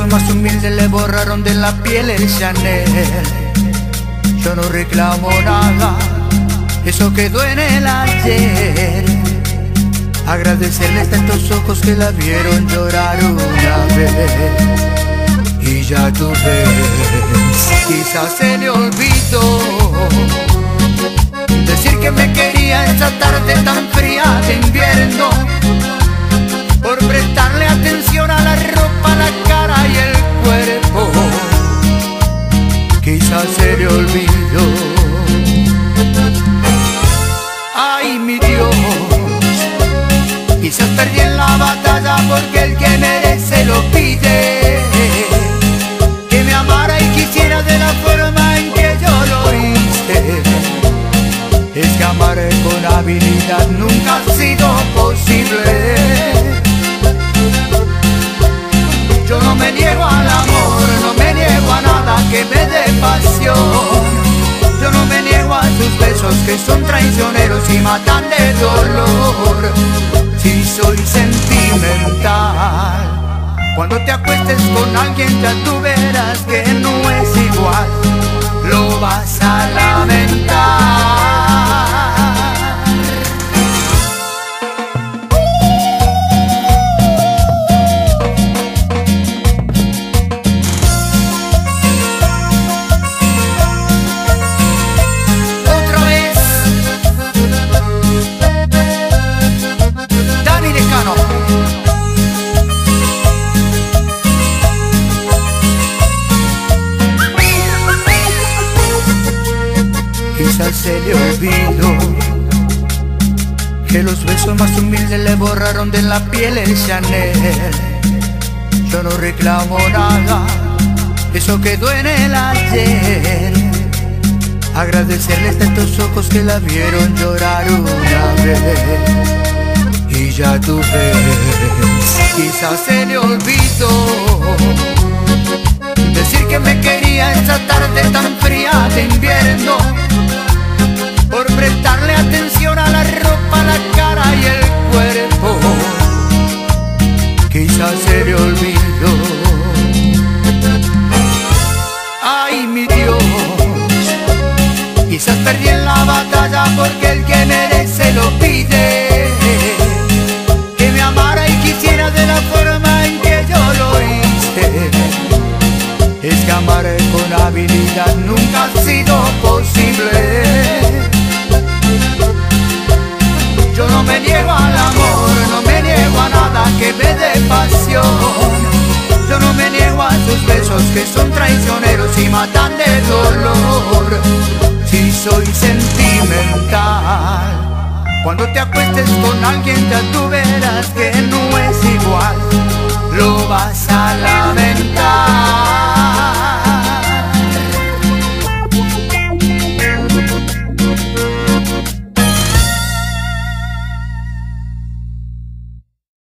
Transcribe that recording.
más humilde le borraron de la piel el Chanel. Yo no reclamo nada, eso quedó en el ayer. Agradecerle a estos ojos que la vieron llorar una vez. Y ya tú ves, quizás se le olvidó decir que me quería esa tarde tan fría de invierno, por prestarle atención a la ropa, la cara y el cuerpo. Quizás se le olvidó. Ay, mi Dios, quizás perdí en la batalla porque el que merece lo pide. Que me amara y quisiera de la forma en que yo lo hice. Es que amar con habilidad nunca ha sido posible. Yo no me niego al amor, no me niego a nada que me dé pasión. Yo no me niego a sus besos que son traicioneros y matan de dolor. Si soy sentimental, cuando te acuestes con alguien ya tú verás que no es igual. Lo vas a lamentar. Quizás se le olvidó que los besos más humildes le borraron de la piel el Chanel. Yo no reclamo nada, eso quedó en el ayer. Agradecerle a estos ojos que la vieron llorar una vez. Y ya tú ves, quizás se le olvidó decir que me quería esa tarde tan fría de invierno, por prestarle atención a la ropa, la cara y el cuerpo. Quizás se le olvidó. Ay, mi Dios, quizás perdí en la batalla porque el que merece lo pide. Que me amara y quisiera de la forma en que yo lo hice. Es que amar con habilidad nunca ha sido posible. Yo no me niego al amor, no me niego a nada que me dé pasión. Yo no me niego a sus besos que son traicioneros y matan de dolor. Si soy sentimental, cuando te acuestes con alguien ya tú verás que no es igual. Lo vas a lamentar.